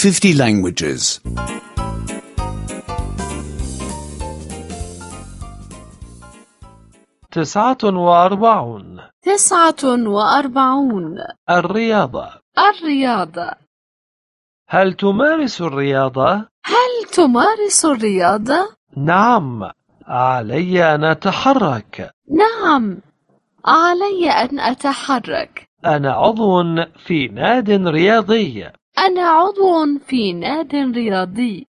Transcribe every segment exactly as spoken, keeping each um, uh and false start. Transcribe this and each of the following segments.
fifty languages. تسعة وأربعون. تسعة وأربعون. الرياضة. الرياضة. هل تمارس الرياضة؟ هل تمارس الرياضة؟ نعم، علي أن أتحرك. نعم، علي أن أتحرك. أنا عضو في ناد رياضي. أنا عضو في ناد رياضي.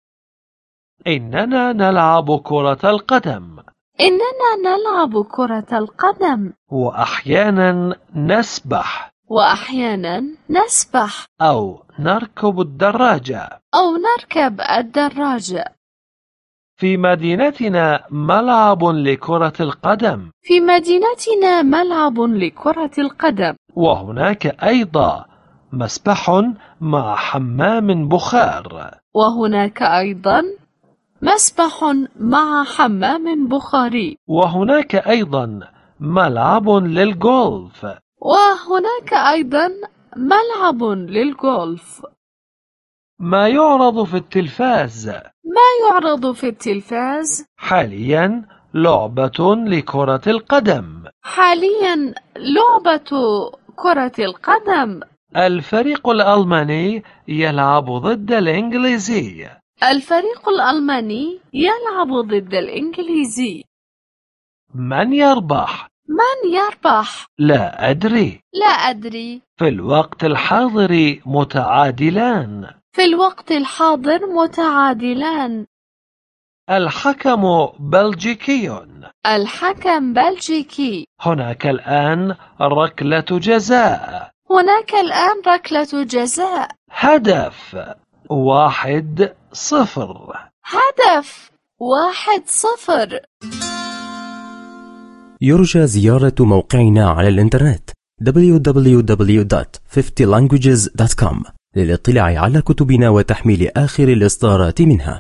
إننا نلعب كرة القدم. إننا نلعب كرة القدم. وأحيانا نسبح. وأحيانا نسبح. أو نركب الدراجة. أو نركب الدراجة. في مدينتنا ملعب لكرة القدم. في مدينتنا ملعب لكرة القدم. وهناك أيضا مسبح مع حمام بخار. وهناك أيضا مسبح مع حمام بخاري. وهناك أيضا ملعب للجولف. وهناك أيضا ملعب للجولف. ما يعرض في التلفاز. ما يعرض في التلفاز حاليا لعبة لكرة القدم. حاليا لعبة كرة القدم. الفريق الألماني يلعب ضد الإنجليزي. الفريق الألماني يلعب ضد الإنجليزي. من يربح؟ من يربح؟ لا أدري. لا أدري. في الوقت الحاضر متعادلان. في الوقت الحاضر متعادلان. الحكم بلجيكي. الحكم بلجيكي. هناك الآن ركلة جزاء. هناك الآن ركلة جزاء. هدف واحد صفر. هدف واحد صفر. يرجى زيارة موقعنا على الإنترنت دبليو دبليو دبليو دوت فيفتي لانجويجز دوت كوم للاطلاع على كتبنا وتحميل آخر الإصدارات منها.